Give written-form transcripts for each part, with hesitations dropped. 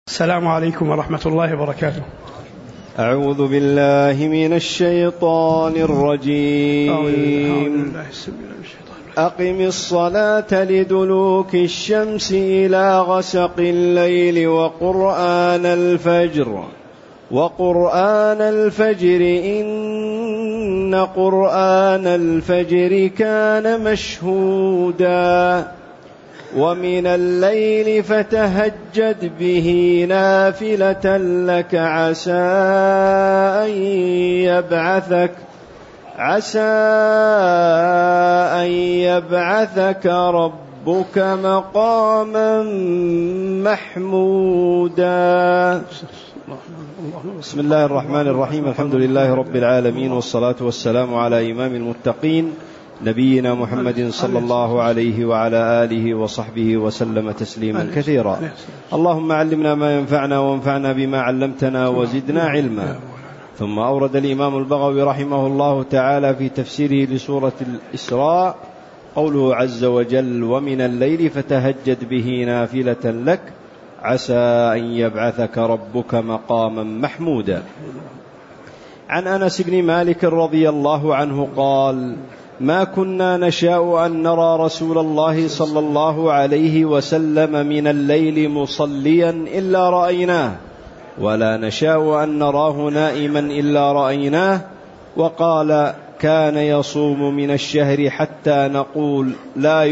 السلام عليكم ورحمة الله وبركاته. أعوذ بالله من الشيطان الرجيم. أقم الصلاة لدلوك الشمس إلى غسق الليل وقرآن الفجر إن قرآن الفجر كان مشهودا ومن الليل فتهجد به نافلة لك عسى أن يبعثك ربك مقاما محمودا. بسم الله الرحمن الرحيم. الحمد لله رب العالمين، والصلاة والسلام على إمام المتقين نبينا محمد صلى الله عليه وعلى آله وصحبه وسلم تسليما كثيرا. اللهم علمنا ما ينفعنا وانفعنا بما علمتنا وزدنا علما. ثم أورد الإمام البغوي رحمه الله تعالى في تفسيره لسورة الإسراء قوله عز وجل: ومن الليل فتهجد به نافلة لك عسى أن يبعثك ربك مقاما محمودا. عن أنس بن مالك رضي الله عنه قال: ما كنا نشاء أن نرى رسول الله صلى الله عليه وسلم من الليل مصليا إلا رأيناه، ولا نشاء أن نراه نائما إلا رأيناه. وقال: كان يصوم من الشهر حتى نقول لا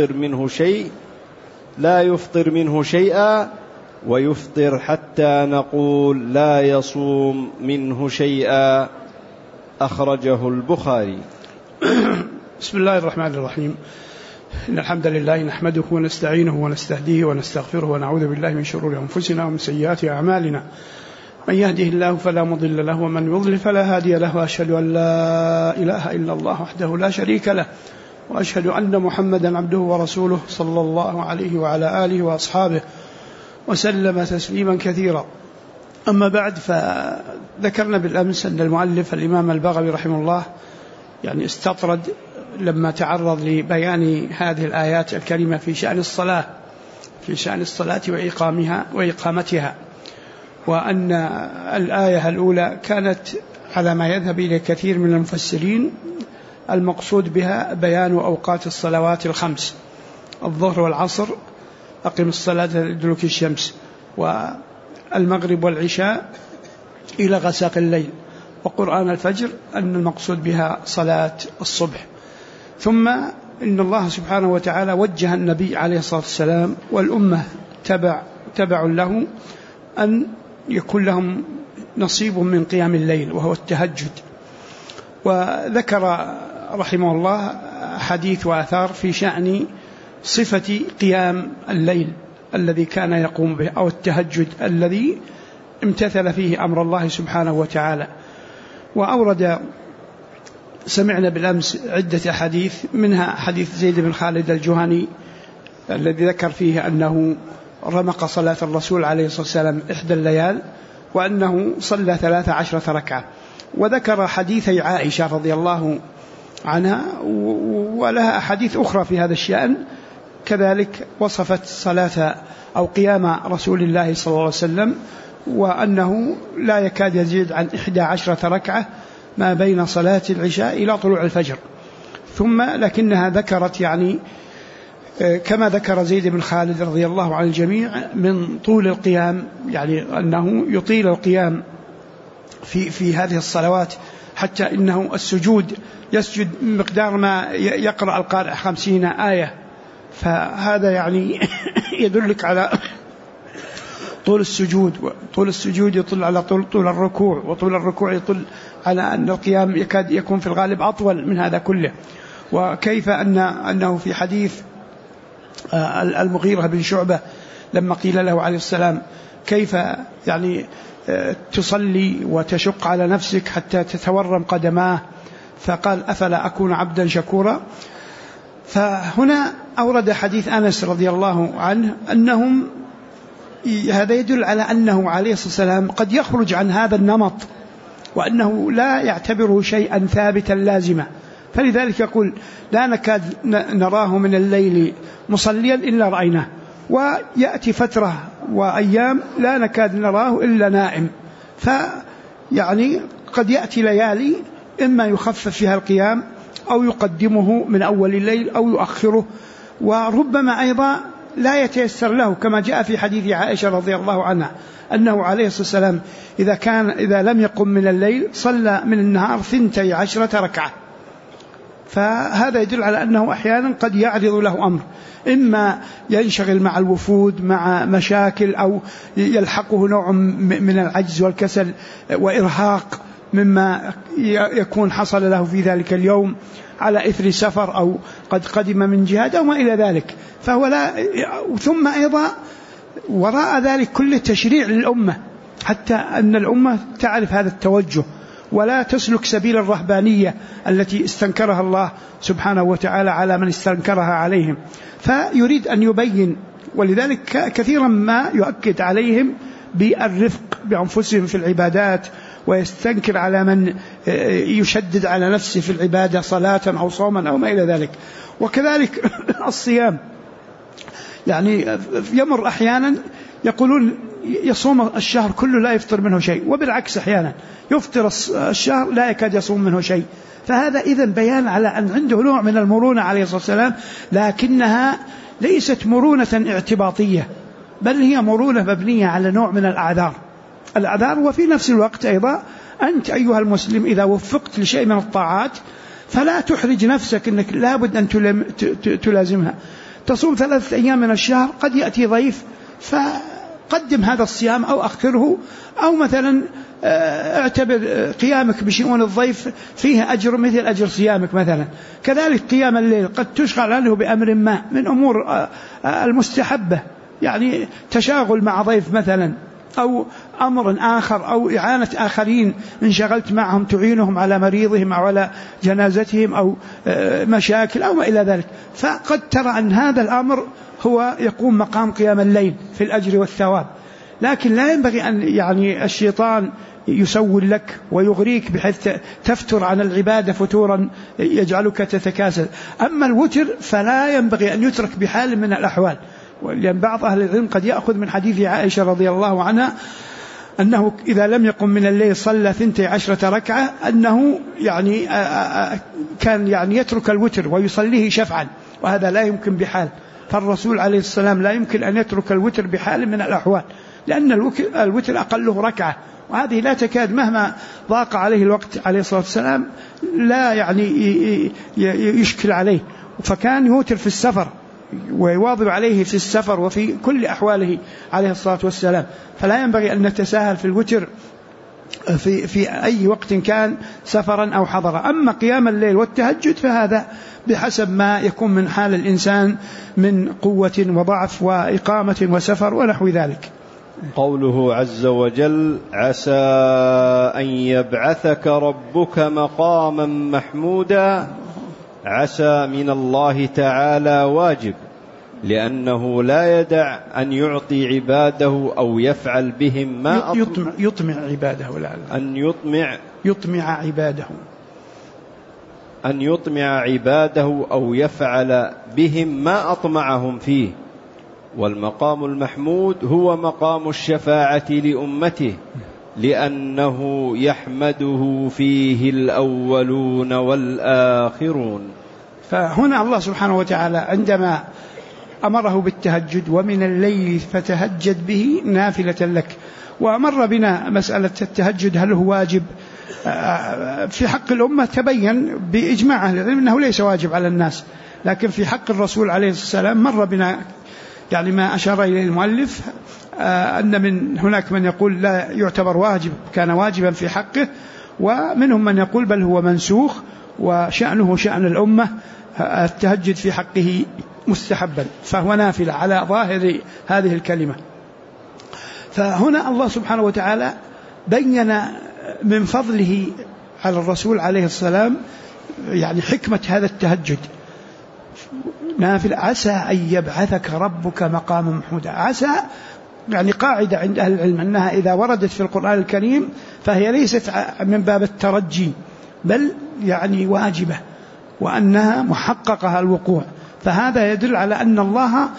يفطر منه شيئا، ويفطر حتى نقول لا يصوم منه شيئا. أخرجه البخاري. بسم الله الرحمن الرحيم. إن الحمد لله نحمده ونستعينه ونستهديه ونستغفره ونعوذ بالله من شرور أنفسنا ومن سيئات أعمالنا. من يهده الله فلا مضل له ومن يضلل فلا هادي له، وأشهد أن لا إله إلا الله وحده لا شريك له، وأشهد أن محمدا عبده ورسوله صلى الله عليه وعلى آله وأصحابه وسلم تسليما كثيرا. أما بعد، فذكرنا بالأمس أن المؤلف الإمام البغوي رحمه الله استطرد لما تعرض لبيان هذه الآيات الكريمة في شأن الصلاة وإقامتها، وأن الآية الأولى كانت على ما يذهب إلى كثير من المفسرين المقصود بها بيان أوقات الصلوات الخمس: الظهر والعصر أقم الصلاة لدلوك الشمس، والمغرب والعشاء إلى غساق الليل، وقرآن الفجر أن المقصود بها صلاة الصبح. ثم إن الله سبحانه وتعالى وجه النبي عليه الصلاة والسلام والأمة تبع له أن يكون لهم نصيب من قيام الليل وهو التهجد. وذكر رحمه الله حديث وآثار في شأن صفة قيام الليل الذي كان يقوم به، أو التهجد الذي امتثل فيه أمر الله سبحانه وتعالى. وأورد سمعنا بالأمس عدة حديث، منها حديث زيد بن خالد الجهني الذي ذكر فيه أنه رمق صلاة الرسول عليه الصلاة والسلام إحدى الليال، وأنه صلى 13 ركعة. وذكر حديثي عائشة رضي الله عنها، ولها أحاديث أخرى في هذا الشأن كذلك وصفت صلاة أو قيام رسول الله صلى الله عليه وسلم، وأنه لا يكاد يزيد عن 11 ركعة ما بين صلاة العشاء إلى طلوع الفجر. ثم لكنها ذكرت كما ذكر زيد بن خالد رضي الله عن الجميع من طول القيام، أنه يطيل القيام في هذه الصلوات، حتى إنه السجود يسجد مقدار ما يقرأ القارئ 50 آية. فهذا يدلك على طول السجود، وطول السجود يطل على طول الركوع، وطول الركوع يطل على أن القيام يكاد يكون في الغالب أطول من هذا كله. وكيف أنه في حديث المغيرة بن شعبة لما قيل له عليه السلام: كيف تصلي وتشق على نفسك حتى تتورم قدماه؟ فقال: أفلا أكون عبدا شكورا. فهنا أورد حديث أنس رضي الله عنه أنهم هذا يدل على أنه عليه الصلاة والسلام قد يخرج عن هذا النمط، وأنه لا يعتبره شيئا ثابتا لازما. فلذلك يقول: لا نكاد نراه من الليل مصليا إلا رأيناه. ويأتي فترة وأيام لا نكاد نراه إلا نائم. فيعني قد يأتي ليالي إما يخفف فيها القيام أو يقدمه من أول الليل أو يؤخره، وربما أيضا لا يتيسر له، كما جاء في حديث عائشة رضي الله عنها أنه عليه الصلاة والسلام إذا لم يقم من الليل صلى من النهار 12 ركعة. فهذا يدل على أنه أحيانا قد يعرض له أمر، إما ينشغل مع الوفود مع مشاكل، أو يلحقه نوع من العجز والكسل وإرهاق مما يكون حصل له في ذلك اليوم على إثر سفر أو قد قدم من جهاد أو ما إلى ذلك. فهو لا. ثم أيضا وراء ذلك كل تشريع للأمة، حتى أن الأمة تعرف هذا التوجه ولا تسلك سبيل الرهبانية التي استنكرها الله سبحانه وتعالى على من استنكرها عليهم. فيريد أن يبين، ولذلك كثيرا ما يؤكد عليهم بالرفق بأنفسهم في العبادات، ويستنكر على من يشدد على نفسه في العبادة صلاة أو صوما أو ما إلى ذلك. وكذلك الصيام، يعني يمر أحيانا يقولون يصوم الشهر كله لا يفطر منه شيء، وبالعكس أحيانا يفطر الشهر لا يكاد يصوم منه شيء. فهذا إذن بيان على أن عنده نوع من المرونة عليه الصلاة والسلام، لكنها ليست مرونة اعتباطية، بل هي مرونة مبنية على نوع من الأعذار. وفي نفس الوقت أيضا أنت أيها المسلم إذا وفقت لشيء من الطاعات فلا تحرج نفسك أنك لابد أن تلازمها. تصوم 3 أيام من الشهر، قد يأتي ضيف فقدم هذا الصيام أو أخره، أو مثلا اعتبر قيامك بشؤون الضيف فيه أجر مثل أجر صيامك مثلا. كذلك قيام الليل قد تشغل عنه بأمر ما من أمور المستحبة، يعني تشاغل مع ضيف مثلا، أو أمر آخر، أو إعانة آخرين انشغلت معهم تعينهم على مريضهم أو على جنازتهم أو مشاكل أو ما إلى ذلك. فقد ترى أن هذا الأمر هو يقوم مقام قيام الليل في الأجر والثواب، لكن لا ينبغي أن يعني الشيطان يسول لك ويغريك بحيث تفتر عن العبادة فتورا يجعلك تتكاسل. أما الوتر فلا ينبغي أن يترك بحال من الأحوال، لأن بعض أهل العلم قد يأخذ من حديث عائشة رضي الله عنها أنه إذا لم يقم من الليل صلى 12 ركعة، أنه يعني كان يعني يترك الوتر ويصليه شفعا، وهذا لا يمكن بحال. فالرسول عليه السلام لا يمكن أن يترك الوتر بحال من الأحوال، لأن الوتر أقله ركعة، وهذه لا تكاد مهما ضاق عليه الوقت عليه الصلاة والسلام لا يعني يشكل عليه. فكان يوتر في السفر ويواظب عليه في السفر وفي كل أحواله عليه الصلاة والسلام. فلا ينبغي أن نتساهل في الوتر في أي وقت كان سفرا أو حضرا. أما قيام الليل والتهجد فهذا بحسب ما يكون من حال الإنسان من قوة وضعف وإقامة وسفر ونحو ذلك. قوله عز وجل: عسى أن يبعثك ربك مقاما محمودا. عسى من الله تعالى واجب، لأنه لا يدع أن يعطي عباده أو يفعل بهم ما يطمع عباده، أن يطمع عباده أو يفعل بهم ما أطمعهم فيه. والمقام المحمود هو مقام الشفاعة لأمته، لأنه يحمده فيه الأولون والآخرون. فهنا الله سبحانه وتعالى عندما أمره بالتهجد ومن الليل فتهجد به نافلة لك، ومر بنا مسألة التهجد هل هو واجب في حق الأمة، تبين بإجماع أهل العلم أنه ليس واجب على الناس، لكن في حق الرسول عليه السلام مر بنا يعني ما أشار إليه المؤلف أن من هناك من يقول لا يعتبر واجب، كان واجبا في حقه، ومنهم من يقول بل هو منسوخ وشأنه شأن الأمة، التهجد في حقه مستحبا، فهو نافلة على ظاهر هذه الكلمة. فهنا الله سبحانه وتعالى بين من فضله على الرسول عليه السلام يعني حكمة هذا التهجد نافلة. عسى أن يبعثك ربك مقاما محمودا. عسى يعني قاعدة عند أهل العلم أنها إذا وردت في القرآن الكريم فهي ليست من باب الترجي، بل يعني واجبة، وأنها محققها الوقوع. فهذا يدل على أن الله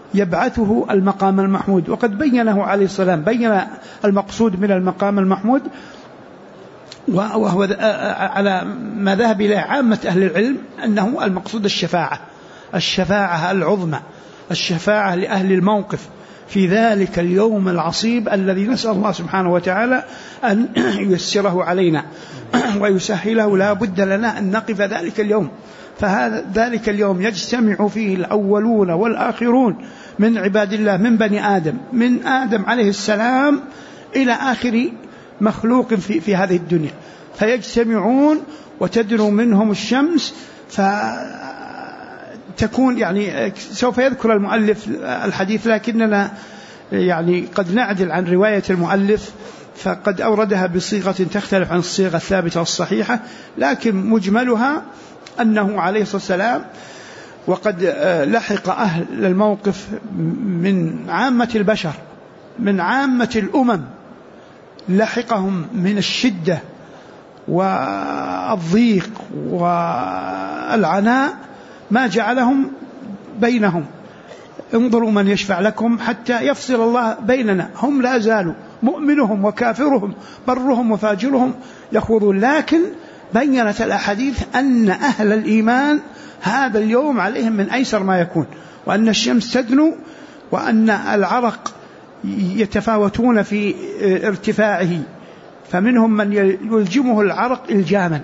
يبعثه المقام المحمود. وقد بينه عليه السلام، بين المقصود من المقام المحمود، وهو على ما ذهب إليه عامة أهل العلم أنه المقصود الشفاعة العظمى، الشفاعة لأهل الموقف في ذلك اليوم العصيب الذي نسأل الله سبحانه وتعالى أن ييسره علينا ويسهله. لا بد لنا أن نقف ذلك اليوم. فهذا ذلك اليوم يجتمع فيه الأولون والآخرون من عباد الله، من بني آدم، من آدم عليه السلام إلى آخر مخلوق في هذه الدنيا، فيجتمعون وتدنو منهم الشمس، فتكون يعني سوف يذكر المؤلف الحديث، لكننا يعني قد نعدل عن رواية المؤلف، فقد أوردها بصيغة تختلف عن الصيغة الثابتة والصحيحة، لكن مجملها أنه عليه الصلاة والسلام وقد لحق أهل الموقف من عامة البشر، من عامة الأمم، لحقهم من الشدة والضيق والعناء ما جعلهم بينهم. انظروا من يشفع لكم حتى يفصل الله بيننا. هم لا زالوا مؤمنهم وكافرهم، برهم وفاجرهم يخوضون، لكن بيّنت الأحاديث أن أهل الإيمان هذا اليوم عليهم من أيسر ما يكون، وأن الشمس تدنو، وأن العرق يتفاوتون في ارتفاعه، فمنهم من يلجمه العرق إلجاما.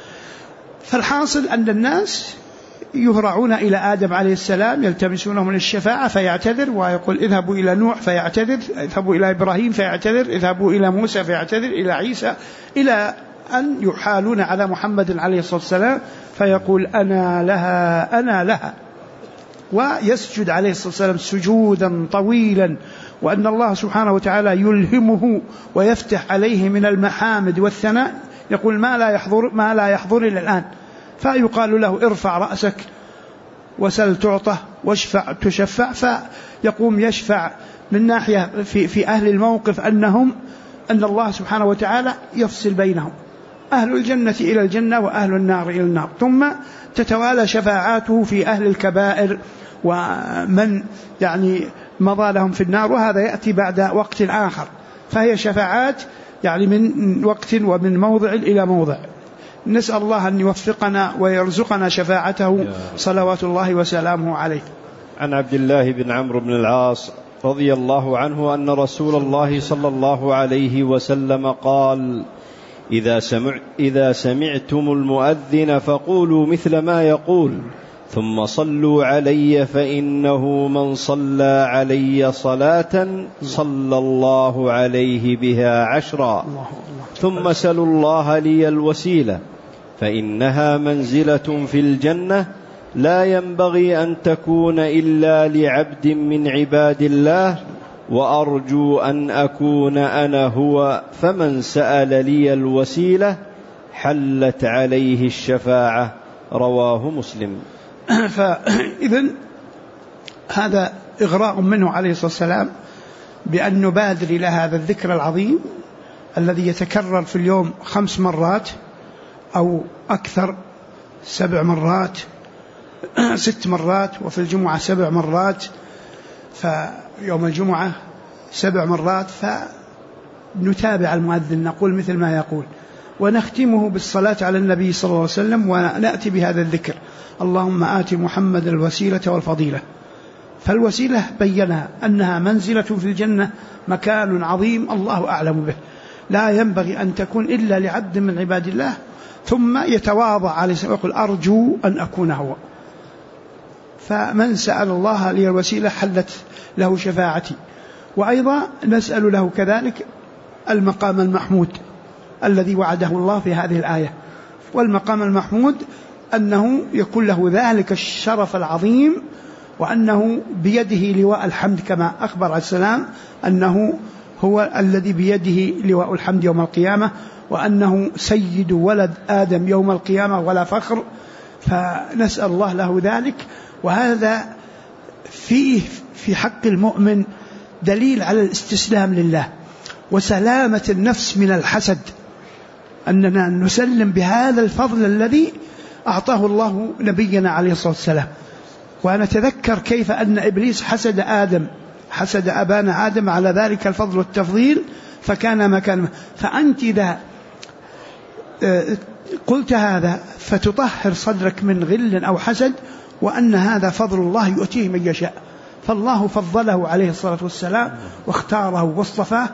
فالحاصل أن الناس يهرعون إلى آدم عليه السلام يلتمسونه من الشفاعة فيعتذر ويقول اذهبوا إلى نوح فيعتذر، اذهبوا إلى إبراهيم فيعتذر، اذهبوا إلى موسى فيعتذر، إلى عيسى، إلى أن يحالون على محمد عليه الصلاة والسلام فيقول أنا لها أنا لها، ويسجد عليه الصلاة والسلام سجودا طويلا، وأن الله سبحانه وتعالى يلهمه ويفتح عليه من المحامد والثناء، يقول ما لا يحضر إلى الآن، فيقال له ارفع رأسك وسل تعطى واشفع تشفع، فيقوم يشفع من ناحية في أهل الموقف أن الله سبحانه وتعالى يفصل بينهم، أهل الجنة إلى الجنة وأهل النار إلى النار، ثم تتوالى شفاعاته في أهل الكبائر ومن يعني مضى لهم في النار، وهذا يأتي بعد وقت آخر، فهي شفاعات يعني من وقت ومن موضع إلى موضع. نسأل الله أن يوفقنا ويرزقنا شفاعته صلوات الله وسلامه عليه. عن عبد الله بن عمرو بن العاص رضي الله عنه أن رسول الله صلى الله عليه وسلم قال: إذا سمعتم المؤذن فقولوا مثل ما يقول، ثم صلوا علي، فإنه من صلى علي صلاة صلى الله عليه بها 10، ثم سلوا الله لي الوسيلة، فإنها منزلة في الجنة لا ينبغي أن تكون إلا لعبد من عباد الله، وأرجو أن أكون أنا هو، فمن سأل لي الوسيلة حلت عليه الشفاعة. رواه مسلم. فإذن هذا إغراء منه عليه الصلاة والسلام بأن نبادر إلى هذا الذكر العظيم الذي يتكرر في اليوم 5 مرات أو أكثر، 7 مرات 6 مرات، وفي الجمعة 7 مرات، فيوم الجمعة 7 مرات، فنتابع المؤذن نقول مثل ما يقول، ونختمه بالصلاة على النبي صلى الله عليه وسلم، ونأتي بهذا الذكر: اللهم آت محمد الوسيلة والفضيلة. فالوسيلة بينها أنها منزلة في الجنة، مكان عظيم الله أعلم به، لا ينبغي أن تكون إلا لعبد من عباد الله. ثم يتواضع عليه السلام ويقول أرجو أن أكون هو، فمن سأل الله لي الوسيلة حلت له شفاعتي. وأيضا نسأل له كذلك المقام المحمود الذي وعده الله في هذه الآية، والمقام المحمود أنه يكون له ذلك الشرف العظيم، وأنه بيده لواء الحمد، كما أخبر عليه السلام أنه هو الذي بيده لواء الحمد يوم القيامة، وأنه سيد ولد آدم يوم القيامة ولا فخر، فنسأل الله له ذلك. وهذا فيه في حق المؤمن دليل على الاستسلام لله وسلامة النفس من الحسد، أننا نسلم بهذا الفضل الذي أعطاه الله نبينا عليه الصلاة والسلام. ونتذكر كيف أن إبليس حسد أبانا آدم على ذلك الفضل والتفضيل فكان مكانه. فأنت إذا قلت هذا فتطهر صدرك من غل أو حسد، وأن هذا فضل الله يؤتيه من يشاء، فالله فضله عليه الصلاة والسلام واختاره واصطفاه،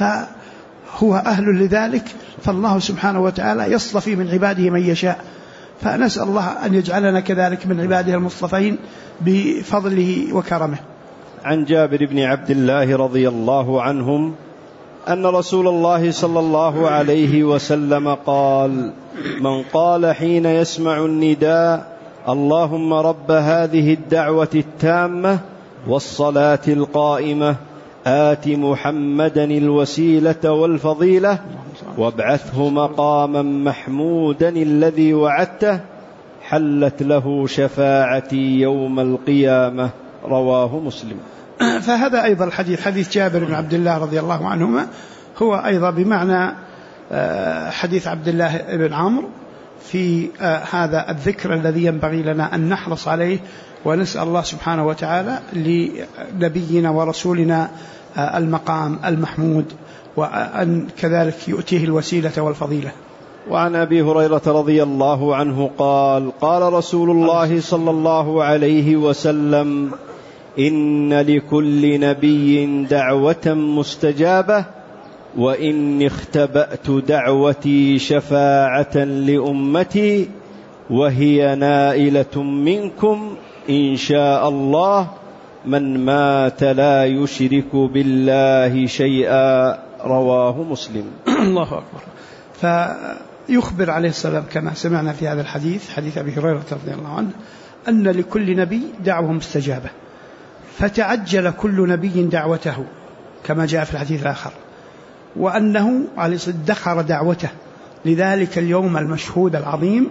فهو أهل لذلك، فالله سبحانه وتعالى يصطفي من عباده من يشاء. فنسأل الله أن يجعلنا كذلك من عباده المصطفين بفضله وكرمه. عن جابر بن عبد الله رضي الله عنهم أن رسول الله صلى الله عليه وسلم قال: من قال حين يسمع النداء: اللهم رب هذه الدعوة التامة والصلاة القائمة آت محمدا الوسيلة والفضيلة وابعثه مقاما محمودا الذي وعدته، حلت له شفاعتي يوم القيامة. رواه مسلم. فهذا أيضا الحديث، حديث جابر بن عبد الله رضي الله عنهما، هو أيضا بمعنى حديث عبد الله بن عمرو في هذا الذكر الذي ينبغي لنا أن نحرص عليه، ونسأل الله سبحانه وتعالى لنبينا ورسولنا المقام المحمود، وأن كذلك يؤتيه الوسيلة والفضيلة. وعن أبي هريرة رضي الله عنه قال: قال رسول الله صلى الله عليه وسلم: إن لكل نبي دعوة مستجابة، وإني اختبأت دعوتي شفاعة لأمتي، وهي نائلة منكم إن شاء الله، من مات لا يشرك بالله شيئا. رواه مسلم. الله أكبر. فيخبر عليه السلام كما سمعنا في هذا الحديث، حديث أبي هريرة رضي الله عنه، أن لكل نبي دعوة مستجابة، فتعجل كل نبي دعوته كما جاء في الحديث الآخر، وأنه عليه الصلاة والسلام ادخر دعوته لذلك اليوم المشهود العظيم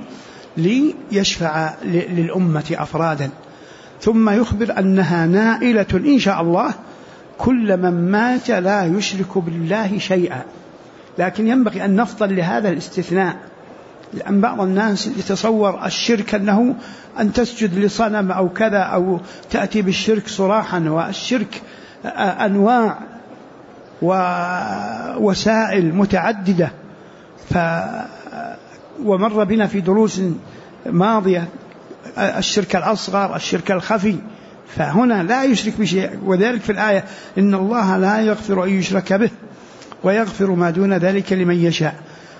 ليشفع للأمة أفرادا، ثم يخبر أنها نائلة إن شاء الله كل من مات لا يشرك بالله شيئا. لكن ينبغي أن نفضل لهذا الاستثناء، لأن بعض الناس يتصور الشرك أنه أن تسجد لصنم أو كذا، أو تأتي بالشرك صراحا، والشرك أنواع ووسائل متعددة. ومر بنا في دروس ماضية الشرك الأصغر، الشرك الخفي، فهنا لا يشرك بشيء، وذلك في الآية: إن الله لا يغفر أن يشرك به ويغفر ما دون ذلك لمن يشاء،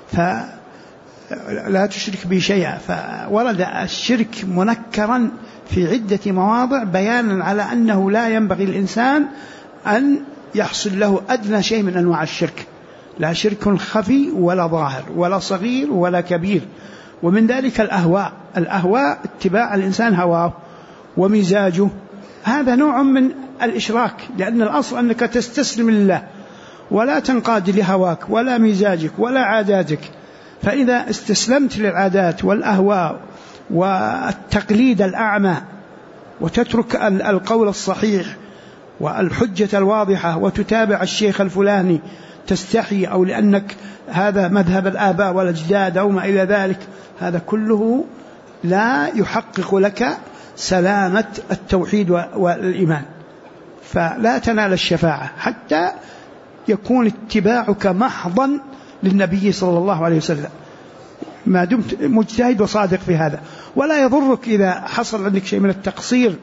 فلا تشرك به شيئا. فورد الشرك منكرا في عدة مواضع بيانا على أنه لا ينبغي الإنسان أن يحصل له أدنى شيء من أنواع الشرك، لا شرك خفي ولا ظاهر ولا صغير ولا كبير. ومن ذلك الأهواء اتباع الإنسان هواه ومزاجه، هذا نوع من الإشراك، لأن الأصل أنك تستسلم لله ولا تنقاد لهواك ولا مزاجك ولا عاداتك. فإذا استسلمت للعادات والأهواء والتقليد الأعمى، وتترك القول الصحيح والحجة الواضحة، وتتابع الشيخ الفلاني تستحي، أو لأنك هذا مذهب الآباء والأجداد أو ما إلى ذلك، هذا كله لا يحقق لك سلامة التوحيد والإيمان، فلا تنال الشفاعة حتى يكون اتباعك محضا للنبي صلى الله عليه وسلم، ما دمت مجتهد وصادق في هذا. ولا يضرك إذا حصل عندك شيء من التقصير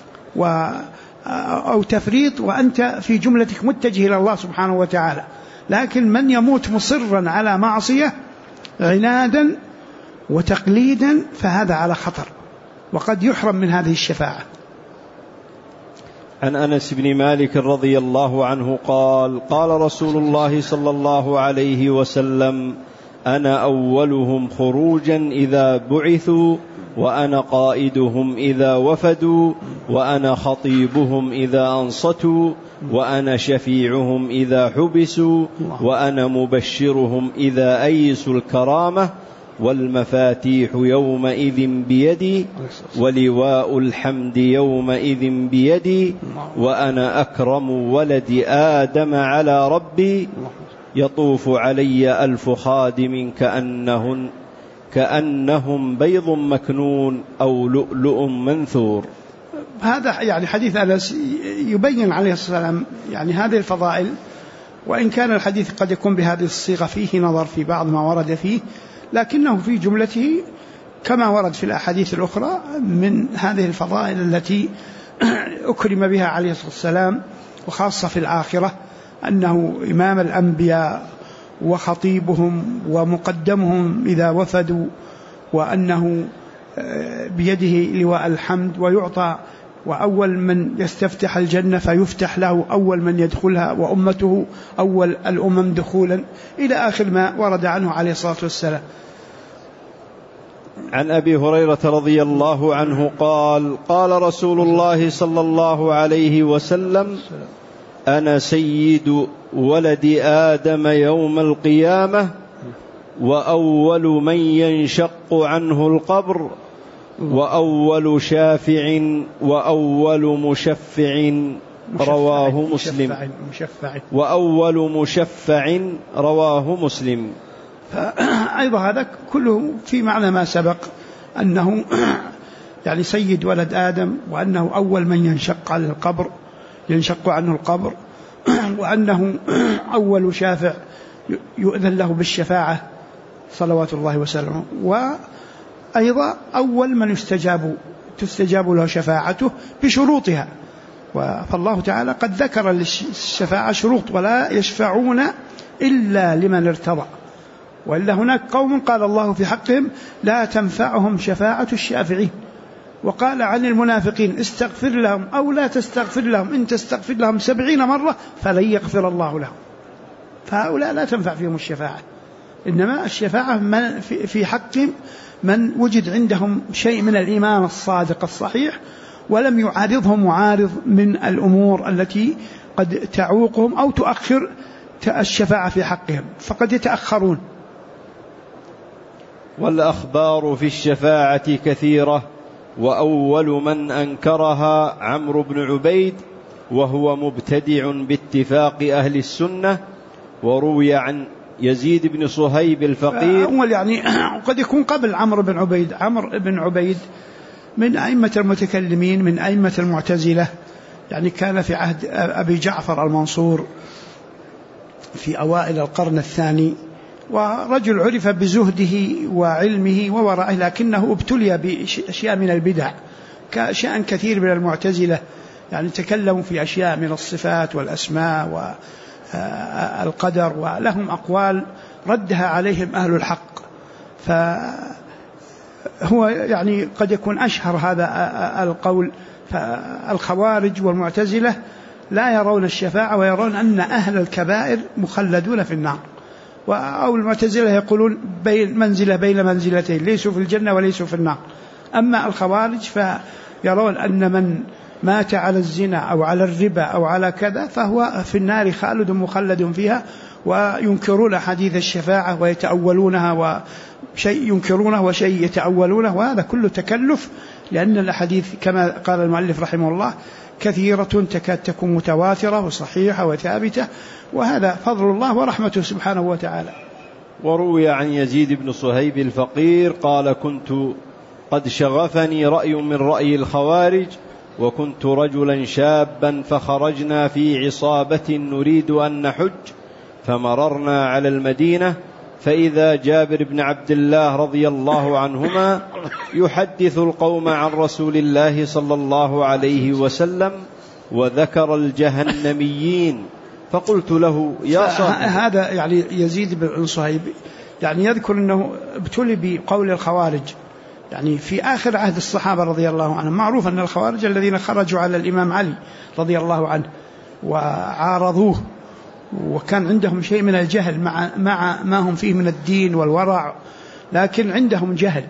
أو تفريط وأنت في جملتك متجه إلى الله سبحانه وتعالى، لكن من يموت مصرا على معصية عنادا وتقليدا فهذا على خطر، وقد يحرم من هذه الشفاعة. عن أنس بن مالك رضي الله عنه قال: قال رسول الله صلى الله عليه وسلم: أنا أولهم خروجا إذا بعثوا، وأنا قائدهم إذا وفدوا، وأنا خطيبهم إذا أنصتوا، وأنا شفيعهم إذا حبسوا، وأنا مبشرهم إذا أيسوا الكرامة، والمفاتيح يومئذ بيدي، ولواء الحمد يومئذ بيدي، وأنا أكرم ولد آدم على ربي، يطوف علي 1000 خادم كأنهم بيض مكنون أو لؤلؤ منثور. هذا يعني حديث أنس يبين عليه الصلاة والسلام يعني هذه الفضائل، وإن كان الحديث قد يكون بهذه الصيغة فيه نظر في بعض ما ورد فيه، لكنه في جملته كما ورد في الأحاديث الأخرى من هذه الفضائل التي أكرم بها عليه الصلاة والسلام، وخاصة في الآخرة أنه إمام الأنبياء وخطيبهم ومقدمهم إذا وفدوا، وأنه بيده لواء الحمد، ويعطى وأول من يستفتح الجنة فيفتح له أول من يدخلها، وأمته أول الأمم دخولا، إلى آخر ما ورد عنه عليه الصلاة والسلام. عن أبي هريرة رضي الله عنه قال: قال رسول الله صلى الله عليه وسلم: أنا سيد ولد آدم يوم القيامة، وأول من ينشق عنه القبر، وأول شافع وأول مشفع رواه مسلم. وأول مشفع رواه مسلم. أيضا هذا كله في معنى ما سبق، أنه يعني سيد ولد آدم، وأنه أول من ينشق عنه القبر، وأنه أول شافع يؤذن له بالشفاعة صلوات الله وسلامه، وأيضا أول من تستجاب له شفاعته بشروطها. فالله تعالى قد ذكر للشفاعة شروط: ولا يشفعون إلا لمن ارتضى. وإلا هناك قوم قال الله في حقهم: لا تنفعهم شفاعة الشافعين. وقال عن المنافقين: استغفر لهم أو لا تستغفر لهم، إن تستغفر لهم 70 مرة فلن يغفر الله لهم. فهؤلاء لا تنفع فيهم الشفاعة، إنما الشفاعة في حق من وجد عندهم شيء من الإيمان الصادق الصحيح، ولم يعارضهم معارض من الأمور التي قد تعوقهم أو تؤخر الشفاعة في حقهم، فقد يتأخرون. والأخبار في الشفاعة كثيرة، وأول من أنكرها عمرو بن عبيد، وهو مبتدع باتفاق أهل السنة. وروي عن يزيد بن صهيب الفقير، يعني قد يكون قبل عمرو بن عبيد. عمرو بن عبيد من أئمة المتكلمين، من أئمة المعتزلة، يعني كان في عهد أبي جعفر المنصور في أوائل القرن الثاني، ورجل عرف بزهده وعلمه وورعه، لكنه ابتلي بأشياء من البدع كأشياء كثير من المعتزلة، يعني تكلموا في أشياء من الصفات والأسماء والقدر، ولهم أقوال ردها عليهم أهل الحق. فهو يعني قد يكون أشهر هذا القول. فالخوارج والمعتزلة لا يرون الشفاعة، ويرون أن أهل الكبائر مخلدون في النار، أو المعتزلة يقولون منزلة بين منزلتين، ليسوا في الجنة وليسوا في النار. أما الخوارج فيرون أن من مات على الزنا أو على الربا أو على كذا فهو في النار خالد مخلد فيها، وينكرون حديث الشفاعة ويتأولونها، وشيء ينكرونه وشيء يتأولونه، وهذا كله تكلف، لأن الحديث كما قال المؤلف رحمه الله كثيرة تكاد تكون متواترة وصحيحة وثابتة، وهذا فضل الله ورحمته سبحانه وتعالى. وروي عن يزيد بن صهيب الفقير قال: كنت قد شغفني رأي من رأي الخوارج، وكنت رجلا شابا، فخرجنا في عصابة نريد أن نحج، فمررنا على المدينة، فإذا جابر بن عبد الله رضي الله عنهما يحدث القوم عن رسول الله صلى الله عليه وسلم، وذكر الجهنميين، فقلت له: يا صاحب. هذا يعني يزيد بن صهيب يعني يذكر أنه ابتلي بقول الخوارج، يعني في آخر عهد الصحابة رضي الله عنهم. معروف أن الخوارج الذين خرجوا على الإمام علي رضي الله عنه وعارضوه، وكان عندهم شيء من الجهل مع ما هم فيه من الدين والورع، لكن عندهم جهل،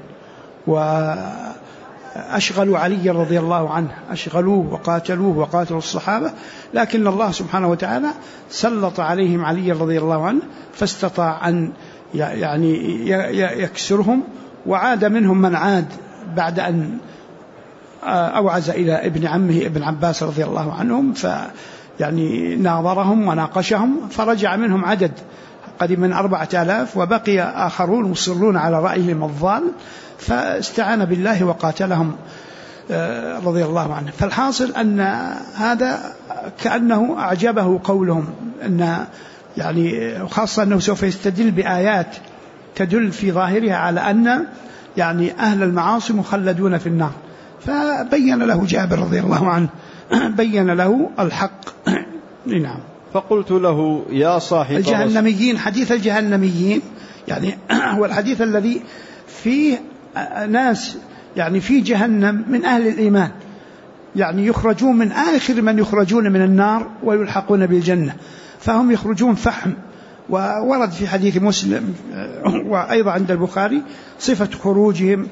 وأشغلوا علي رضي الله عنه، أشغلوه وقاتلوه وقاتلوا الصحابة، لكن الله سبحانه وتعالى سلط عليهم علي رضي الله عنه، فاستطاع أن يعني يكسرهم، وعاد منهم من عاد بعد أن أوعز إلى ابن عمه ابن عباس رضي الله عنهم، يعني ناظرهم وناقشهم، فرجع منهم عدد قريب من 4000، وبقي آخرون مصرون على رأيهم الضال، فاستعان بالله وقاتلهم رضي الله عنه. فالحاصل أن هذا كأنه أعجبه قولهم، أن يعني خاصة أنه سوف يستدل بآيات تدل في ظاهرها على أن يعني أهل المعاصي مخلدون في النار، فبين له جابر رضي الله عنه بين له الحق. نعم. فقلت له يا صاحب الجهنميين، حديث الجهنميين يعني هو الحديث الذي فيه ناس يعني في جهنم من أهل الإيمان، يعني يخرجون من آخر من يخرجون من النار ويلحقون بالجنة، فهم يخرجون فحم. وورد في حديث مسلم وأيضا عند البخاري صفة خروجهم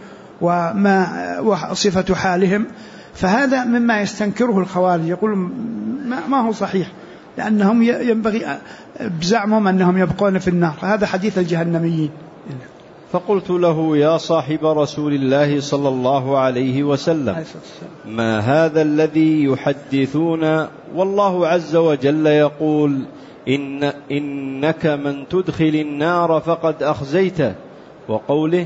وصفة حالهم، فهذا مما يستنكره الخوارج، يقول ما هو صحيح، لأنهم ينبغي بزعمهم أنهم يبقون في النار، هذا حديث الجهنميين. فقلت له يا صاحب رسول الله صلى الله عليه وسلم ما هذا الذي يحدثون والله عز وجل يقول إنك من تدخل النار فقد أخزيته، وقوله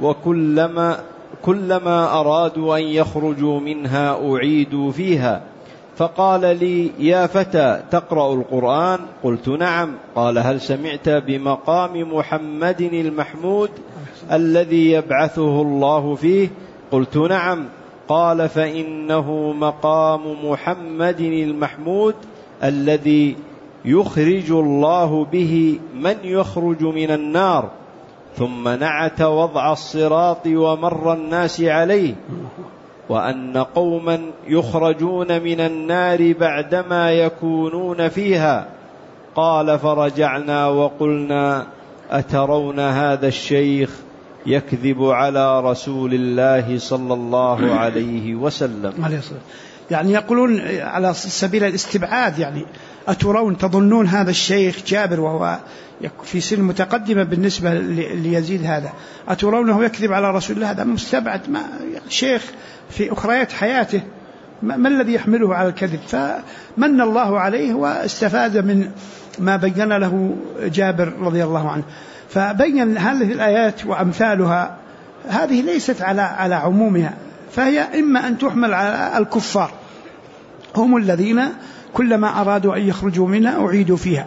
كلما أرادوا أن يخرجوا منها أعيدوا فيها. فقال لي يا فتى تقرأ القرآن؟ قلت نعم. قال هل سمعت بمقام محمد المحمود الذي يبعثه الله فيه؟ قلت نعم. قال فإنه مقام محمد المحمود الذي يخرج الله به من يخرج من النار، ثم نعت وضع الصراط ومر الناس عليه، وأن قوما يخرجون من النار بعدما يكونون فيها. قال فرجعنا وقلنا أترون هذا الشيخ يكذب على رسول الله صلى الله عليه وسلم. يعني يقولون على سبيل الاستبعاد، يعني أترون تظنون هذا الشيخ جابر وهو في سن متقدمة بالنسبة ليزيد هذا، أترونه يكذب على رسول الله؟ هذا مستبعد، ما شيخ في أخريات حياته، ما الذي يحمله على الكذب؟ فمن الله عليه واستفاد من ما بين له جابر رضي الله عنه. فبين هذه الآيات وأمثالها هذه ليست على عمومها، فهي إما أن تحمل على الكفار، هم الذين كلما أرادوا أن يخرجوا منها أعيدوا فيها،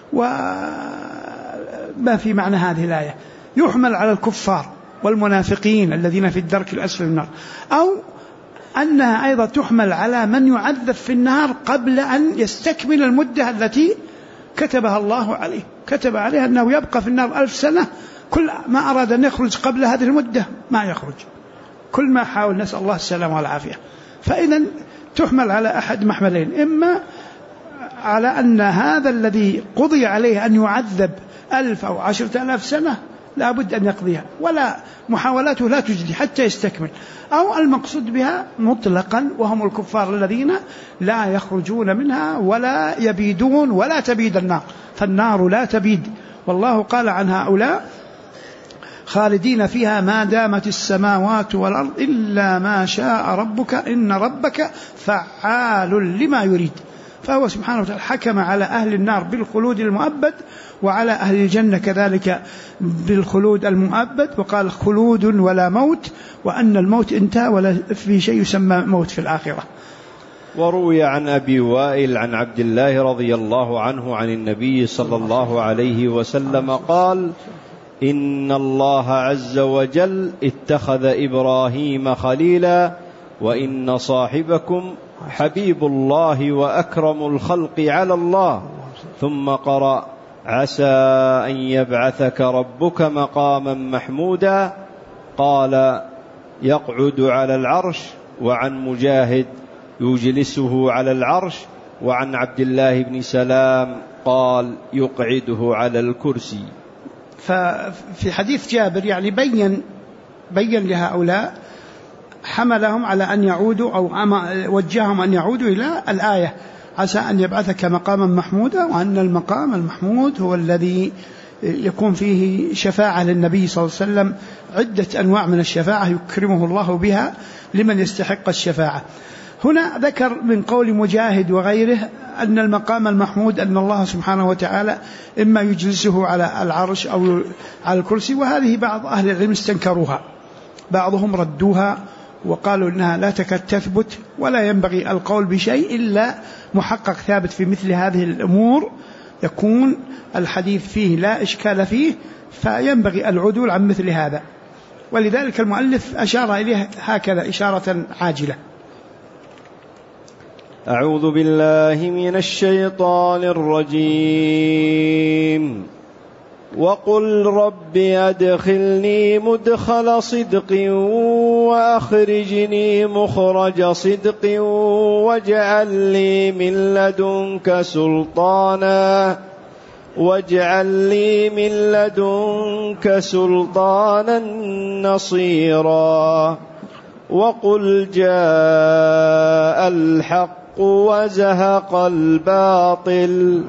وما في معنى هذه الآية يحمل على الكفار والمنافقين الذين في الدرك الأسفل من النار، أو أنها أيضا تحمل على من يعذب في النار قبل أن يستكمل المدة التي كتبها الله عليه، كتب عليه أنه يبقى في النار 1000 سنة، كل ما أراد أن يخرج قبل هذه المدة ما يخرج، كل ما حاول، نسأل الله السلامة والعافية. فإذا تحمل على أحد محملين، إما على أن هذا الذي قضي عليه أن يعذب 1000 أو 10,000 سنة لا بد أن يقضيها، ولا محاولاته لا تجدي حتى يستكمل، أو المقصود بها مطلقا وهم الكفار الذين لا يخرجون منها ولا يبيدون ولا تبيد النار، فالنار لا تبيد، والله قال عن هؤلاء خالدين فيها ما دامت السماوات والأرض إلا ما شاء ربك إن ربك فعال لما يريد. فهو سبحانه وتعالى حكم على أهل النار بالخلود المؤبد، وعلى أهل الجنة كذلك بالخلود المؤبد، وقال خلود ولا موت، وأن الموت انتهى ولا في شيء يسمى موت في الآخرة. وروي عن أبي وائل عن عبد الله رضي الله عنه عن النبي صلى الله عليه وسلم قال إن الله عز وجل اتخذ إبراهيم خليلا، وإن صاحبكم حبيب الله وأكرم الخلق على الله. ثم قرأ عسى أن يبعثك ربك مقاما محمودا. قال يقعد على العرش. وعن مجاهد يجلسه على العرش. وعن عبد الله بن سلام قال يقعده على الكرسي. ففي حديث جابر يعني بين لهؤلاء، حملهم على أن يعودوا أو وجههم أن يعودوا إلى الآية عسى أن يبعثك مقاما محمودا، وأن المقام المحمود هو الذي يكون فيه شفاعة للنبي صلى الله عليه وسلم، عدة أنواع من الشفاعة يكرمه الله بها لمن يستحق الشفاعة. هنا ذكر من قول مجاهد وغيره أن المقام المحمود أن الله سبحانه وتعالى إما يجلسه على العرش أو على الكرسي، وهذه بعض أهل العلم استنكروها، بعضهم ردوها وقالوا إنها لا تكاد تثبت، ولا ينبغي القول بشيء إلا محقق ثابت في مثل هذه الأمور يكون الحديث فيه لا إشكال فيه، فينبغي العدول عن مثل هذا. ولذلك المؤلف أشار إليه هكذا إشارة عاجلة. أعوذ بالله من الشيطان الرجيم. وقل رب أدخلني مدخل صدق وأخرجني مخرج صدق واجعل لي من لدنك سلطانا نصيرا. وقل جاء الحق وزهق الباطل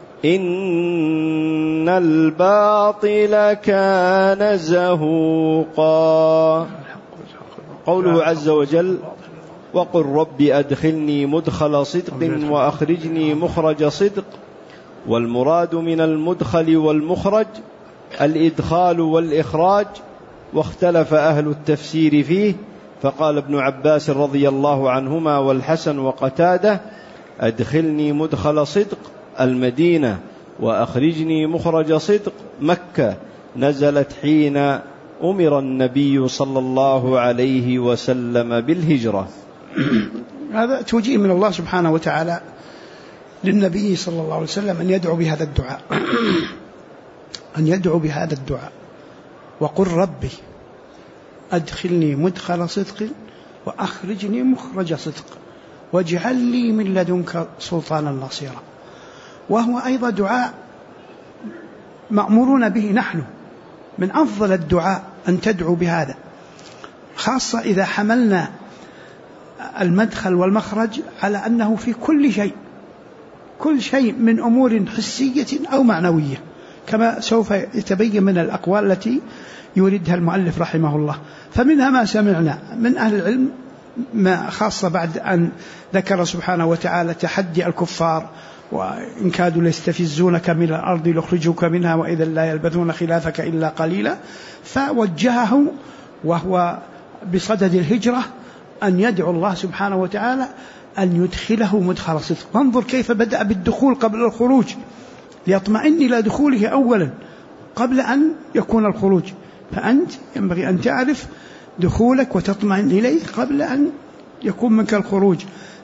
إن الباطل كان زهوقا. قوله عز وجل وقل رب أدخلني مدخل صدق وأخرجني مخرج صدق، والمراد من المدخل والمخرج الإدخال والإخراج، واختلف أهل التفسير فيه، فقال ابن عباس رضي الله عنهما والحسن وقتادة أدخلني مدخل صدق المدينة وأخرجني مخرج صدق مكة، نزلت حين أمر النبي صلى الله عليه وسلم بالهجرة. هذا توجيه من الله سبحانه وتعالى للنبي صلى الله عليه وسلم أن يدعو بهذا الدعاء أن يدعو بهذا الدعاء وقل ربي أدخلني مدخل صدق وأخرجني مخرج صدق واجعل لي من لدنك سلطانا نصيرا. وهو أيضا دعاء مأمورون به نحن، من أفضل الدعاء أن تدعو بهذا، خاصة إذا حملنا المدخل والمخرج على أنه في كل شيء من أمور حسية أو معنوية، كما سوف يتبين من الأقوال التي يريدها المؤلف رحمه الله. فمنها ما سمعنا من أهل العلم، ما خاصة بعد أن ذكر سبحانه وتعالى تحدي الكفار وإن كادوا ليستفزونك من الأرض ليخرجوك منها وإذا لا يلبثون خلافك إلا قليلا، فوجهه وهو بصدد الهجرة أن يدعو الله سبحانه وتعالى أن يدخله مدخل صدق. وانظر كيف بدأ بالدخول قبل الخروج، ليطمئن إلى دخوله أولا قبل أن يكون الخروج. فأنت ينبغي أن تعرف دخولك وتطمئن إليه قبل أن يكون منك الخروج.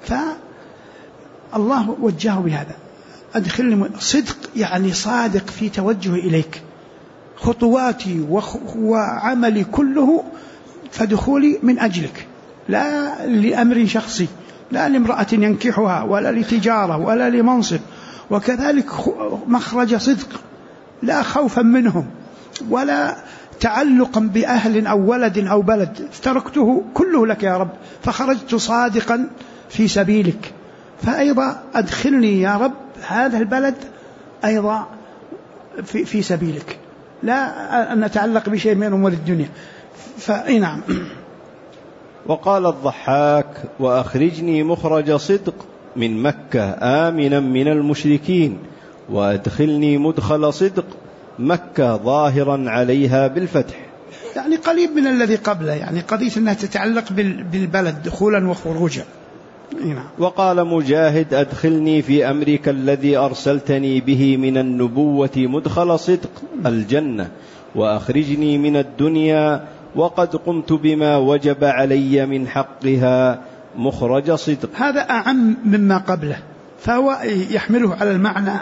فالله وجهه بهذا أدخلني صدق، يعني صادق في توجه إليك، خطواتي وعملي كله فدخولي من أجلك، لا لأمر شخصي، لا لامرأة ينكحها ولا لتجارة ولا لمنصب. وكذلك مخرج صدق، لا خوفا منهم ولا تعلقا بأهل أو ولد أو بلد، تركته كله لك يا رب، فخرجت صادقا في سبيلك. فأيضا أدخلني يا رب هذا البلد أيضا في سبيلك، لا أن نتعلق بشيء من أمور الدنيا. فإنعم. وقال الضحاك وأخرجني مخرج صدق من مكة آمنا من المشركين، وأدخلني مدخل صدق مكة ظاهرا عليها بالفتح، يعني قريب من الذي قبله، يعني قضية أنها تتعلق بالبلد دخولا وخروجا. وقال مجاهد أدخلني في أمرك الذي أرسلتني به من النبوة مدخل صدق الجنة، وأخرجني من الدنيا وقد قمت بما وجب علي من حقها مخرج صدق. هذا أعم مما قبله، فهو يحمله على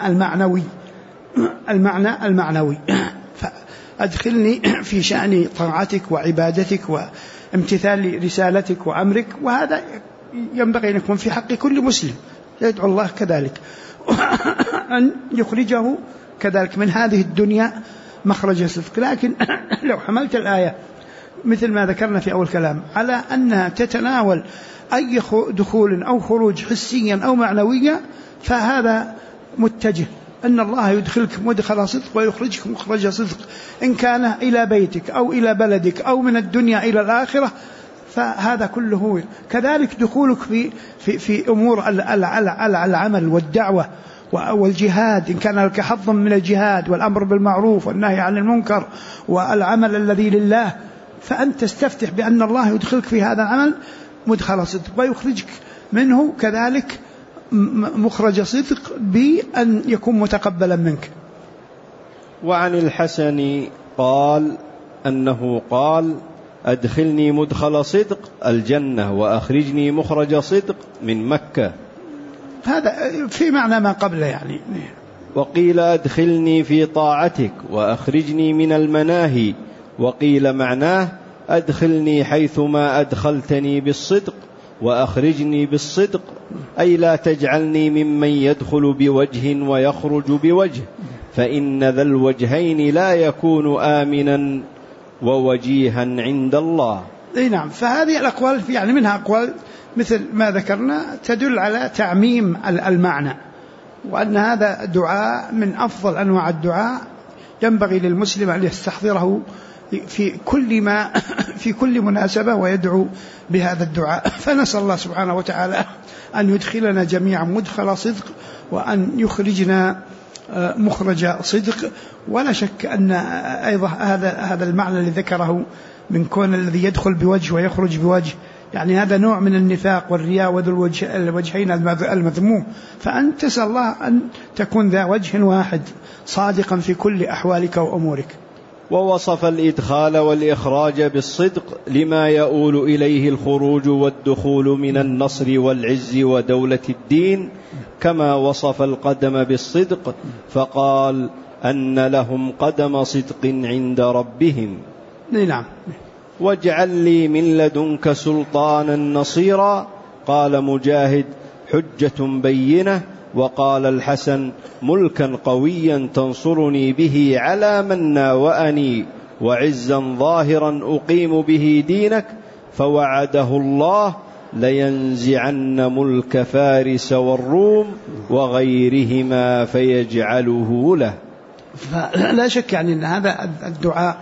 المعنى المعنوي. فأدخلني في شأن طاعتك وعبادتك وامتثال رسالتك وأمرك، وهذا ينبغي أن يكون في حق كل مسلم، يدعو الله كذلك أن يخرجه كذلك من هذه الدنيا مخرج صدق. لكن لو حملت الآية مثل ما ذكرنا في أول كلام على أنها تتناول أي دخول أو خروج حسيا أو معنويا، فهذا متجه أن الله يدخلك مدخل صدق ويخرجك مخرج صدق، إن كان إلى بيتك أو إلى بلدك أو من الدنيا إلى الآخرة، فهذا كله. كذلك دخولك في أمور العمل والدعوة والجهاد، إن كان لك حظ من الجهاد والأمر بالمعروف والنهي عن المنكر والعمل الذي لله، فأنت تستفتح بأن الله يدخلك في هذا العمل مدخل صدق ويخرجك منه كذلك مخرج صدق بأن يكون متقبلا منك. وعن الحسن قال أنه قال أدخلني مدخل صدق الجنة وأخرجني مخرج صدق من مكة. هذا في معنى ما قبله يعني. وقيل أدخلني في طاعتك وأخرجني من المناهي. وقيل معناه أدخلني حيثما أدخلتني بالصدق وأخرجني بالصدق، أي لا تجعلني ممن يدخل بوجه ويخرج بوجه، فإن ذا الوجهين لا يكون آمنا ووجيها عند الله. نعم. فهذه الأقوال يعني منها أقوال مثل ما ذكرنا تدل على تعميم المعنى، وأن هذا دعاء من أفضل أنواع الدعاء ينبغي للمسلم أن يستحضره في كل مناسبة ويدعو بهذا الدعاء. فنسأل الله سبحانه وتعالى أن يدخلنا جميعا مدخل صدق وأن يخرجنا مخرج صدق. ولا شك أن أيضا هذا المعنى الذي ذكره من كون الذي يدخل بوجه ويخرج بوجه، يعني هذا نوع من النفاق والرياء وذو الوجهين المذموم. فأنت تسأل الله أن تكون ذا وجه واحد صادقا في كل أحوالك وأمورك. ووصف الإدخال والإخراج بالصدق لما يؤول إليه الخروج والدخول من النصر والعز ودولة الدين، كما وصف القدم بالصدق فقال أن لهم قدم صدق عند ربهم. نعم. واجعل لي من لدنك سلطانا نصيرا، قال مجاهد حجة بينة. وقال الحسن ملكا قويا تنصرني به على من ناوأني، وعزا ظاهرا أقيم به دينك. فوعده الله لينزعن ملك فارس والروم وغيرهما فيجعله له. فلا شك يعني أن هذا الدعاء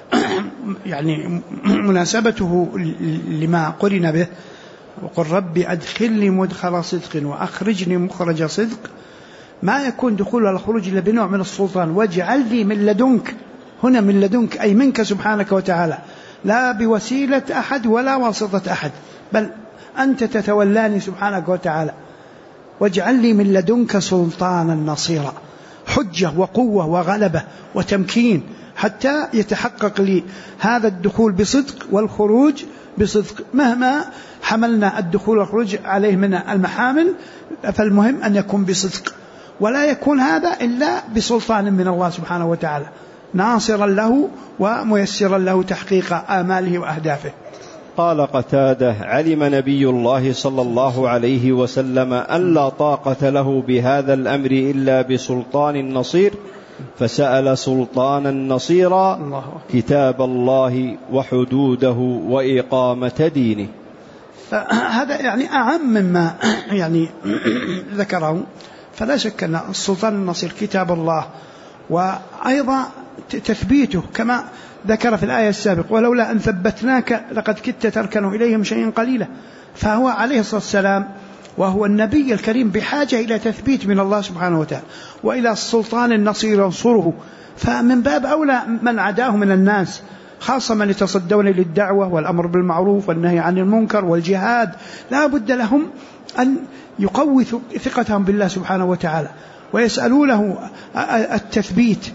يعني مناسبته لما قرن به، وقل ربي أدخلني مدخل صدق وأخرجني مخرج صدق، ما يكون دخول ولا خروج إلا بنوع من السلطان. واجعل لي من لدنك، هنا من لدنك أي منك سبحانك وتعالى، لا بوسيلة أحد ولا واسطة أحد، بل أنت تتولاني سبحانك وتعالى. واجعل لي من لدنك سلطانا نصيرا، حجة وقوة وغلبة وتمكين، حتى يتحقق لي هذا الدخول بصدق والخروج بصدق. مهما حملنا الدخول والخروج عليه من المحامل، فالمهم أن يكون بصدق، ولا يكون هذا إلا بسلطان من الله سبحانه وتعالى ناصرا له وميسرا له تحقيق آماله وأهدافه. قال قتادة علم نبي الله صلى الله عليه وسلم أن لا طاقة له بهذا الأمر إلا بسلطان نصير، فسأل سلطانا نصيرا كتاب الله وحدوده وإقامة دينه. هذا يعني أعم مما يعني ذكره. فلا شك أن السلطان النصير كتاب الله، وأيضا تثبيته كما ذكر في الآية السابقة ولولا أن ثبتناك لقد كدت تركن إليهم شيئا قليلا. فهو عليه الصلاة والسلام وهو النبي الكريم بحاجة إلى تثبيت من الله سبحانه وتعالى وإلى السلطان النصير ينصره. فمن باب أولى من عداه من الناس، خاصة من يتصدون للدعوة والأمر بالمعروف والنهي عن المنكر والجهاد، لا بد لهم أن يقوي ثقتهم بالله سبحانه وتعالى ويسألوا له التثبيت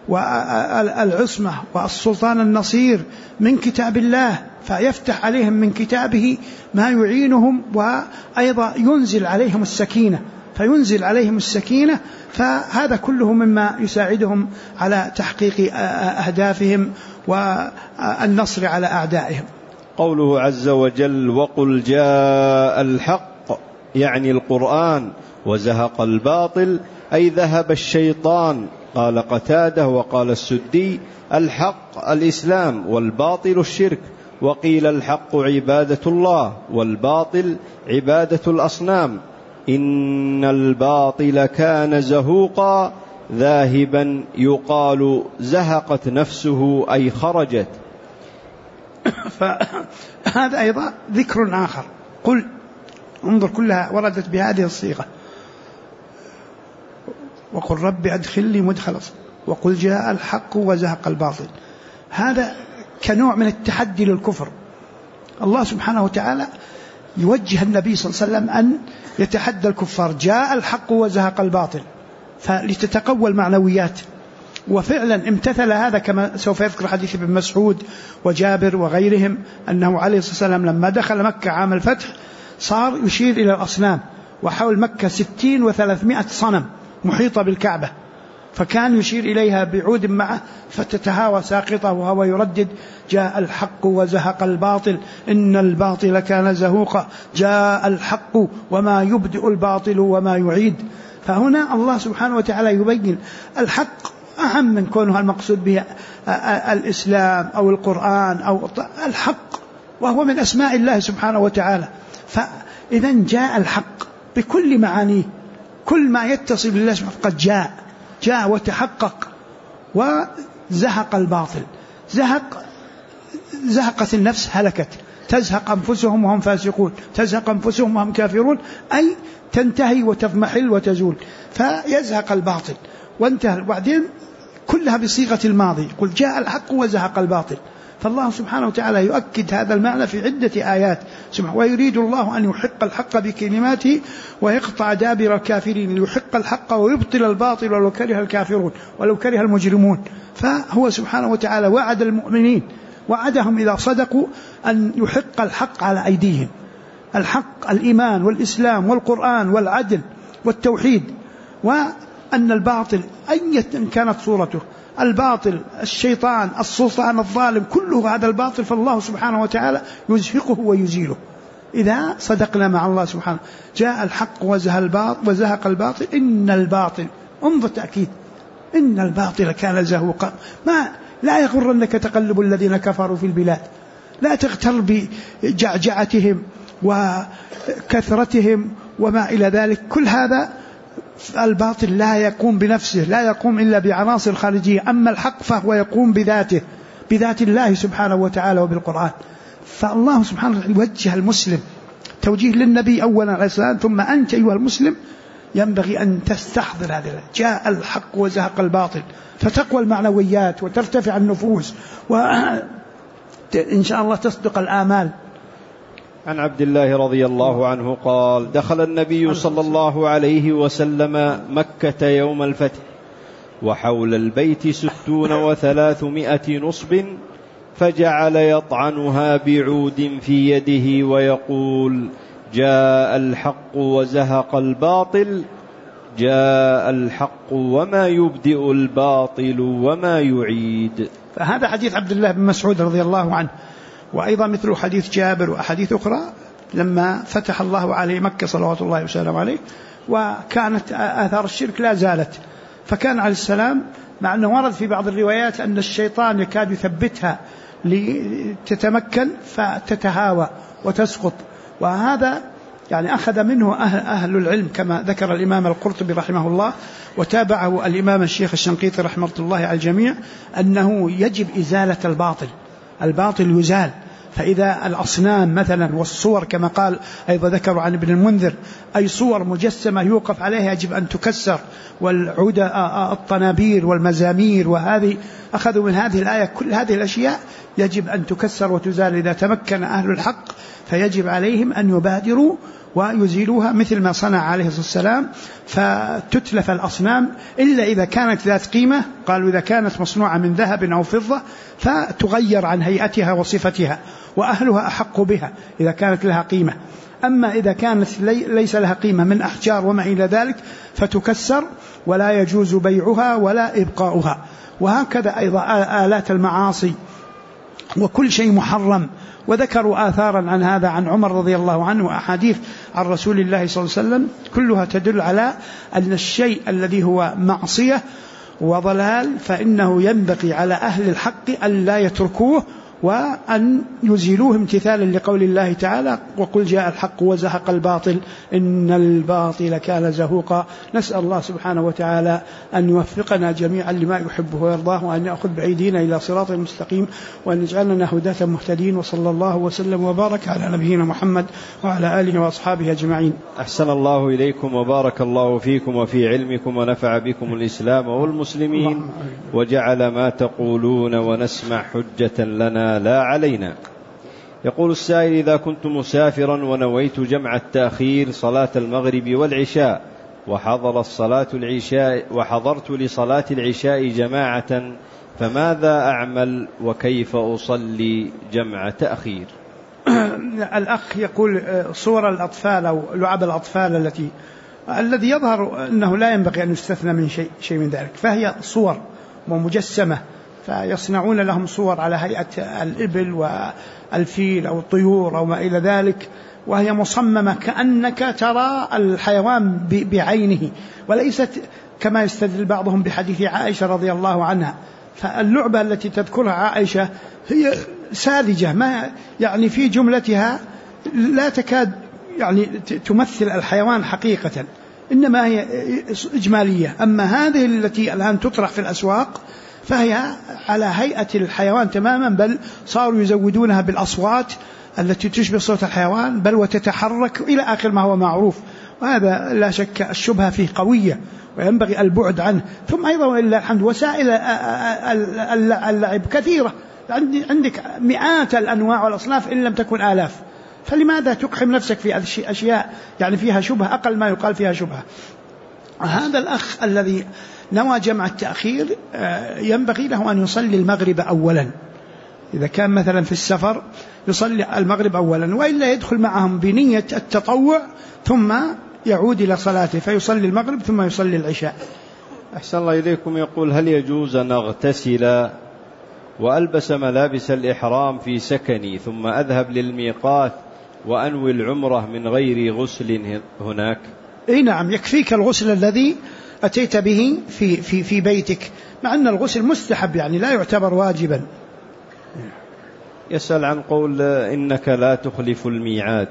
والعصمة والسلطان النصير من كتاب الله، فيفتح عليهم من كتابه ما يعينهم، وأيضا ينزل عليهم السكينة فهذا كله مما يساعدهم على تحقيق أهدافهم والنصر على أعدائهم. قوله عز وجل وقل جاء الحق يعني القرآن وزهق الباطل أي ذهب الشيطان. قال قتادة وقال السدي الحق الإسلام والباطل الشرك. وقيل الحق عبادة الله والباطل عبادة الأصنام. إن الباطل كان زهوقا ذاهبا يقال زهقت نفسه أي خرجت. فهذا أيضا ذكر آخر. قل انظر كلها وردت بهذه الصيغة، وقل رب أدخلني مدخل صدق وقل جاء الحق وزهق الباطل. هذا كنوع من التحدي للكفر. الله سبحانه وتعالى يوجه النبي صلى الله عليه وسلم أن يتحدى الكفار: جاء الحق وزهق الباطل، فلتتقوى المعنويات. وفعلا امتثل هذا، كما سوف يذكر حديث ابن مسعود وجابر وغيرهم أنه عليه الصلاة والسلام لما دخل مكة عام الفتح صار يشير إلى الأصنام، وحول مكة 60 و300 صنم محيطة بالكعبة، فكان يشير إليها بعود معه فتتهاوى ساقطة وهو يردد: جاء الحق وزهق الباطل إن الباطل كان زهوقا، جاء الحق وما يبدئ الباطل وما يعيد. فهنا الله سبحانه وتعالى يبين الحق أهم من كونه المقصود به الإسلام أو القرآن أو الحق، وهو من أسماء الله سبحانه وتعالى. فإذا جاء الحق بكل معانيه، كل ما يتصل بالله سبحانه قد جاء وتحقق. وزهق الباطل، زهقت النفس، هلكت، تزهق أنفسهم وهم فاسقون، تزهق أنفسهم وهم كافرون، أي تنتهي وتضمحل وتزول. فيزهق الباطل وانتهى. وبعدين كلها بصيغة الماضي، يقول جاء الحق وزهق الباطل. فالله سبحانه وتعالى يؤكد هذا المعنى في عدة آيات سبحانه: ويريد الله أن يحق الحق بكلماته ويقطع دابر الكافرين، ليحق الحق ويبطل الباطل ولو كره الكافرون ولو كره المجرمون. فهو سبحانه وتعالى وعد المؤمنين، وعدهم إذا صدقوا أن يحق الحق على أيديهم، الحق الإيمان والإسلام والقرآن والعدل والتوحيد، وأن الباطل أيا كانت صورته، الباطل، الشيطان، السلطان الظالم، كله هذا الباطل، فالله سبحانه وتعالى يزهقه ويزيله إذا صدقنا مع الله سبحانه. جاء الحق وزهق الباطل إن الباطل، انظر تأكيد، إن الباطل كان زهوقا. لا يغرنك تقلب الذين كفروا في البلاد، لا تغتر بجعجعتهم وكثرتهم وما إلى ذلك. كل هذا الباطل لا يقوم بنفسه، لا يقوم إلا بعناصر خارجية. أما الحق فهو يقوم بذاته، بذات الله سبحانه وتعالى وبالقرآن. فالله سبحانه وتعالى يوجه المسلم توجيه للنبي أولا عليه السلام، ثم أنت أيها المسلم ينبغي أن تستحضر هذا: جاء الحق وزهق الباطل، فتقوى المعنويات وترتفع النفوس، وإن شاء الله تصدق الآمال. عن عبد الله رضي الله عنه قال: دخل النبي صلى الله عليه وسلم مكة يوم الفتح، وحول البيت 60 و300 نصب، فجعل يطعنها بعود في يده ويقول: جاء الحق وزهق الباطل، جاء الحق وما يبدئ الباطل وما يعيد. فهذا حديث عبد الله بن مسعود رضي الله عنه، وأيضا مثل حديث جابر وأحاديث أخرى لما فتح الله عليه مكة صلوات الله وسلامه عليه، وكانت آثار الشرك لا زالت. فكان عليه السلام، مع أنه ورد في بعض الروايات أن الشيطان يكاد يثبتها لتتمكن فتتهاوى وتسقط، وهذا يعني أخذ منه أهل العلم كما ذكر الإمام القرطبي رحمه الله، وتابعه الإمام الشيخ الشنقيطي رحمه الله على الجميع، أنه يجب إزالة الباطل يزال. فإذا الأصنام مثلا والصور كما قال أيضا ذكروا عن ابن المنذر، أي صور مجسمة يوقف عليها يجب أن تكسر، والعود الطنابير والمزامير، وهذه أخذوا من هذه الآية كل هذه الأشياء يجب أن تكسر وتزال. إذا تمكن أهل الحق فيجب عليهم أن يبادروا ويزيلوها، مثل ما صنع عليه الصلاة والسلام، فتتلف الأصنام إلا إذا كانت ذات قيمة. قالوا إذا كانت مصنوعة من ذهب أو فضة فتغير عن هيئتها وصفتها، وأهلها أحق بها إذا كانت لها قيمة. أما إذا كانت ليس لها قيمة من أحجار وما إلى ذلك فتكسر، ولا يجوز بيعها ولا إبقاؤها. وهكذا أيضا آلات المعاصي وكل شيء محرم. وذكروا آثارا عن هذا عن عمر رضي الله عنه، أحاديث عن رسول الله صلى الله عليه وسلم كلها تدل على أن الشيء الذي هو معصية وضلال فإنه ينبغي على أهل الحق أن لا يتركوه وأن يزيلوه امتثالا لقول الله تعالى: وقل جاء الحق وزهق الباطل إن الباطل كان زهوقا. نسأل الله سبحانه وتعالى أن يوفقنا جميعا لما يحبه ويرضاه، وأن يأخذ بأيدينا إلى صراط مستقيم، وأن يجعلنا هداة مهتدين. وصلى الله وسلم وبارك على نبينا محمد وعلى آله وأصحابه أجمعين. أحسن الله إليكم وبارك الله فيكم وفي علمكم، ونفع بكم الإسلام والمسلمين، وجعل ما تقولون ونسمع حجة لنا لنا لا علينا. يقول السائل: إذا كنت مسافرا ونويت جمع التأخير صلاة المغرب والعشاء وحضرت لصلاة العشاء جماعة، فماذا أعمل وكيف أصلي جمع تأخير؟ الأخ يقول صور الأطفال أو لعب الأطفال الذي يظهر أنه لا ينبغي أن يستثنى من شيء من ذلك، فهي صور ومجسمة، فيصنعون لهم صور على هيئة الإبل والفيل أو الطيور أو ما إلى ذلك، وهي مصممة كأنك ترى الحيوان بعينه، وليست كما يستدل بعضهم بحديث عائشة رضي الله عنها. فاللعبة التي تذكرها عائشة هي ساذجة، ما يعني في جملتها لا تكاد يعني تمثل الحيوان حقيقة، إنما هي إجمالية. أما هذه التي الآن تطرح في الأسواق فهي على هيئة الحيوان تماما، بل صاروا يزودونها بالأصوات التي تشبه صوت الحيوان، بل وتتحرك إلى آخر ما هو معروف. وهذا لا شك الشبهة فيه قوية وينبغي البعد عنه. ثم أيضا ولله الحمد وسائل اللعب كثيرة، عندك مئات الأنواع والأصناف إن لم تكن آلاف، فلماذا تقحم نفسك في أشياء يعني فيها شبهة، أقل ما يقال فيها شبهة. هذا الأخ الذي نوى جمع التأخير ينبغي له أن يصلي المغرب أولا، إذا كان مثلا في السفر يصلي المغرب أولا، وإلا يدخل معهم بنية التطوع ثم يعود إلى صلاته فيصلي المغرب ثم يصلي العشاء. أحسن الله إليكم. يقول: هل يجوز أن أغتسل وألبس ملابس الإحرام في سكني ثم أذهب للميقات وأنوي العمرة من غير غسل هناك؟ إيه نعم، يكفيك الغسل الذي أتيت به في بيتك، مع أن الغسل مستحب يعني لا يعتبر واجبا. يسأل عن قول إنك لا تخلف الميعاد.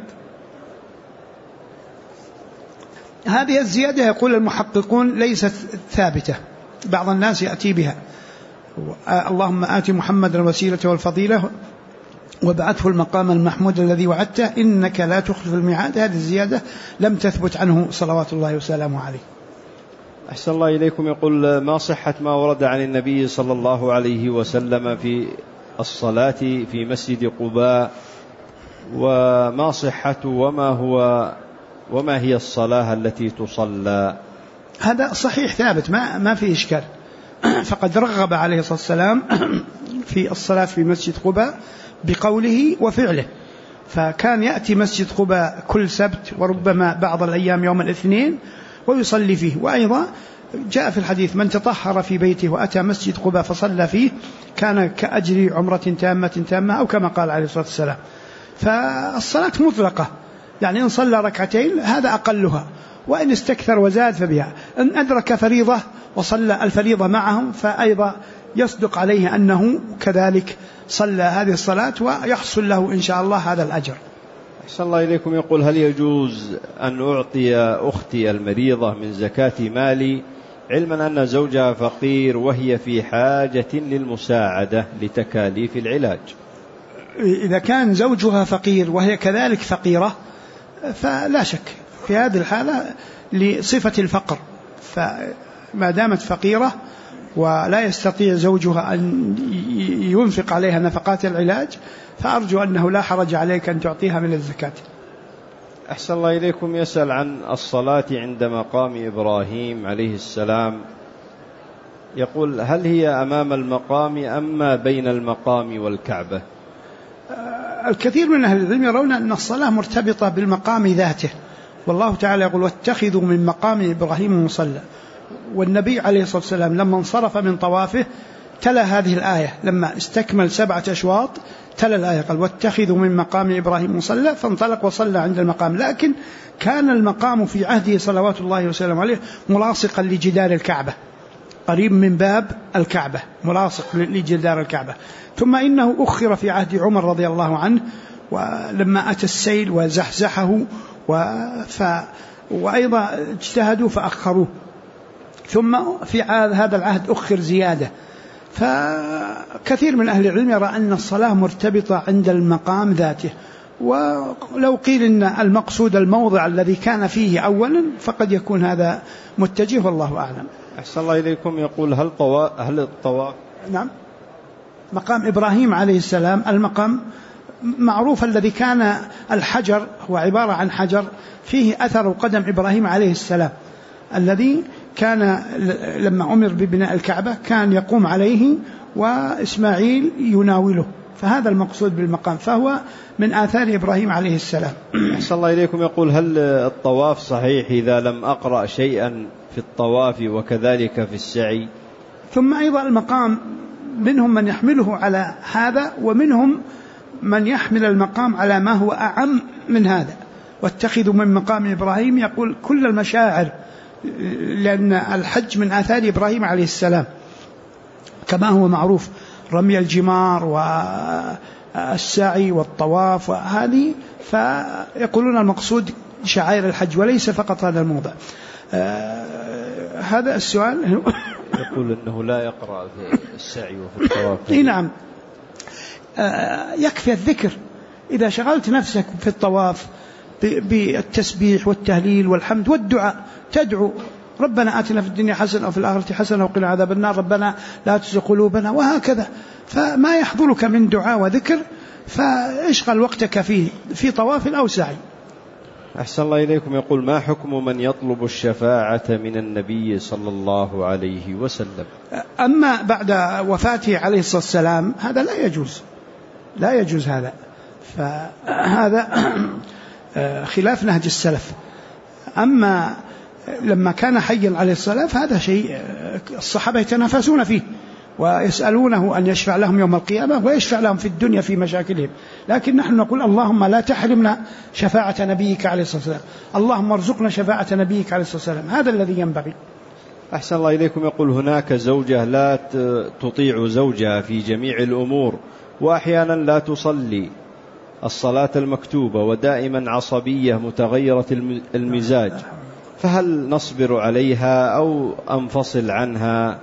هذه الزيادة يقول المحققون ليست ثابتة، بعض الناس يأتي بها: اللهم آت محمد الوسيلة والفضيلة وابعثه المقام المحمود الذي وعدته إنك لا تخلف الميعاد. هذه الزيادة لم تثبت عنه صلوات الله وسلامه عليه. أحسن الله إليكم. يقول: ما صحة ما ورد عن النبي صلى الله عليه وسلم في الصلاة في مسجد قباء، وما صحة وما هي الصلاة التي تصلى؟ هذا صحيح ثابت ما في إشكال، فقد رغب عليه الصلاة والسلام في الصلاة في مسجد قباء بقوله وفعله، فكان يأتي مسجد قباء كل سبت وربما بعض الأيام يوم الاثنين ويصلي فيه. وأيضا جاء في الحديث: من تطهر في بيته وأتى مسجد قباء فصلى فيه كان كأجر عمرة تامة أو كما قال عليه الصلاة والسلام. فالصلاة مطلقة، يعني إن صلى ركعتين هذا أقلها، وإن استكثر وزاد فبها. إن أدرك فريضة وصلى الفريضة معهم فأيضا يصدق عليه أنه كذلك صلى هذه الصلاة ويحصل له إن شاء الله هذا الأجر. أحسن الله إليكم. يقول: هل يجوز أن أعطي أختي المريضة من زكاة مالي علما أن زوجها فقير وهي في حاجة للمساعدة لتكاليف العلاج؟ إذا كان زوجها فقير وهي كذلك فقيرة فلا شك في هذه الحالة لصفة الفقر، فما دامت فقيرة ولا يستطيع زوجها أن ينفق عليها نفقات العلاج فأرجو أنه لا حرج عليك أن تعطيها من الزكاة. أحسن الله إليكم. يسأل عن الصلاة عند مقام إبراهيم عليه السلام. يقول: هل هي أمام المقام أم ما بين المقام والكعبة؟ الكثير من أهل العلم يرون أن الصلاة مرتبطة بالمقام ذاته، والله تعالى يقول: واتخذوا من مقام إبراهيم مصلى. والنبي عليه الصلاة والسلام لما انصرف من طوافه تلا هذه الآية، لما استكمل 7 أشواط تلا الآية قال: واتخذوا من مقام إبراهيم مصلى، فانطلق وصلى عند المقام. لكن كان المقام في عهده صلوات الله وسلامه عليه ملاصقا لجدار الكعبة، قريب من باب الكعبة، ملاصق لجدار الكعبة. ثم إنه أخر في عهد عمر رضي الله عنه، ولما أتى السيل وزحزحه وأيضا اجتهدوا فأخروه، ثم في هذا العهد أخر زيادة. فكثير من أهل العلم يرى أن الصلاة مرتبطة عند المقام ذاته، ولو قيل إن المقصود الموضع الذي كان فيه أولا فقد يكون هذا متجه، والله أعلم. أحسن الله إليكم. يقول: هل الطواف نعم مقام إبراهيم عليه السلام المقام معروف الذي كان الحجر هو عبارة عن حجر فيه أثر قدم إبراهيم عليه السلام الذي كان لما أمر ببناء الكعبة كان يقوم عليه وإسماعيل يناوله، فهذا المقصود بالمقام، فهو من آثار إبراهيم عليه السلام. أحسن الله إليكم. يقول هل الطواف صحيح إذا لم أقرأ شيئا في الطواف وكذلك في السعي؟ ثم أيضا المقام منهم من يحمله على هذا ومنهم من يحمل المقام على ما هو أعم من هذا، واتخذوا من مقام إبراهيم يقول كل المشاعر، لأن الحج من آثار إبراهيم عليه السلام كما هو معروف، رمي الجمار والسعي والطواف وهذه، فيقولون المقصود شعائر الحج وليس فقط هذا الموضع. هذا السؤال. يقول أنه لا يقرأ في السعي وفي الطواف. نعم، يكفي الذكر. إذا شغلت نفسك في الطواف بالتسبيح والتهليل والحمد والدعاء، تدعو ربنا آتنا في الدنيا حسنة وفي الآخرة حسنة وقنا عذاب النار، ربنا لا تزغ قلوبنا، وهكذا. فما يحضرك من دعاء وذكر فاشغل وقتك فيه في طواف أو سعي. أحسن الله إليكم. يقول ما حكم من يطلب الشفاعة من النبي صلى الله عليه وسلم؟ أما بعد وفاته عليه الصلاة والسلام هذا لا يجوز هذا، فهذا خلاف نهج السلف. أما لما كان حيا عليه الصلاة فهذا شيء الصحابة يتنافسون فيه ويسألونه أن يشفع لهم يوم القيامة ويشفع لهم في الدنيا في مشاكلهم، لكن نحن نقول اللهم لا تحرمنا شفاعة نبيك عليه الصلاة والسلام، اللهم ارزقنا شفاعة نبيك عليه الصلاة والسلام، هذا الذي ينبغي. أحسن الله إليكم. يقول هناك زوجة لا تطيع زوجها في جميع الأمور، وأحيانا لا تصلي الصلاة المكتوبة، ودائما عصبية متغيرة المزاج، فهل نصبر عليها أو أنفصل عنها؟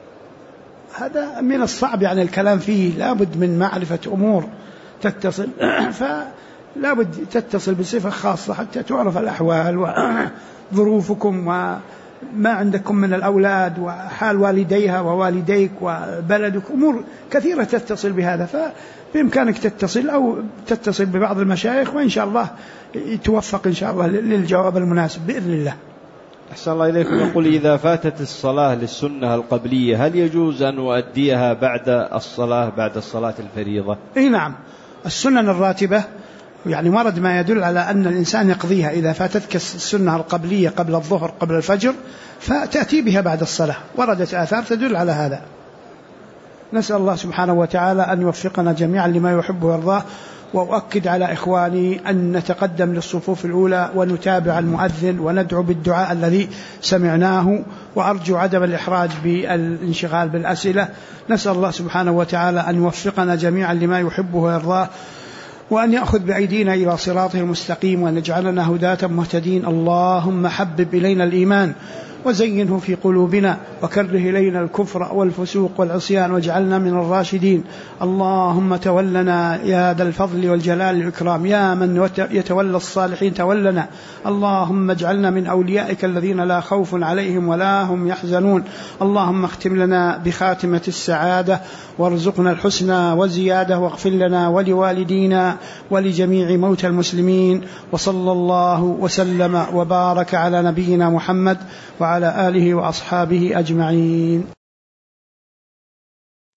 هذا من الصعب يعني الكلام فيه، لابد من معرفة أمور تتصل، فلابد تتصل بصفة خاصة حتى تعرف الأحوال وظروفكم وما عندكم من الأولاد وحال والديها ووالديك وبلدك، أمور كثيرة تتصل بهذا، فبإمكانك تتصل أو تتصل ببعض المشايخ، وإن شاء الله توفق إن شاء الله للجواب المناسب بإذن الله. أحسن الله إليكم. يقول إذا فاتت الصلاة للسنة القبلية هل يجوز أن أؤديها بعد الصلاة الفريضة؟ إيه نعم، السنن الراتبة يعني ورد ما يدل على أن الإنسان يقضيها. إذا فاتتك السنة القبلية قبل الظهر قبل الفجر فتأتي بها بعد الصلاة، وردت آثار تدل على هذا. نسأل الله سبحانه وتعالى أن يوفقنا جميعا لما يحب ويرضاه، وأؤكد على إخواني أن نتقدم للصفوف الأولى ونتابع المؤذن وندعو بالدعاء الذي سمعناه، وأرجو عدم الإحراج بالانشغال بالأسئلة. نسأل الله سبحانه وتعالى أن يوفقنا جميعا لما يحبه ويرضاه، وأن يأخذ بأيدينا إلى صراطه المستقيم، وأن يجعلنا هداة مهتدين. اللهم حبب إلينا الإيمان وزينه في قلوبنا، وكره إلينا الكفر والفسوق والعصيان، واجعلنا من الراشدين. اللهم تولنا يا ذا الفضل والجلال والإكرام، يا من يتولى الصالحين تولنا. اللهم اجعلنا من أوليائك الذين لا خوف عليهم ولا هم يحزنون. اللهم اختم لنا بخاتمة السعادة، وارزقنا الحسنى وزيادة، واغفر لنا ولوالدينا ولجميع موتى المسلمين. وصلى الله وسلم وبارك على نبينا محمد وعلى آله وأصحابه أجمعين.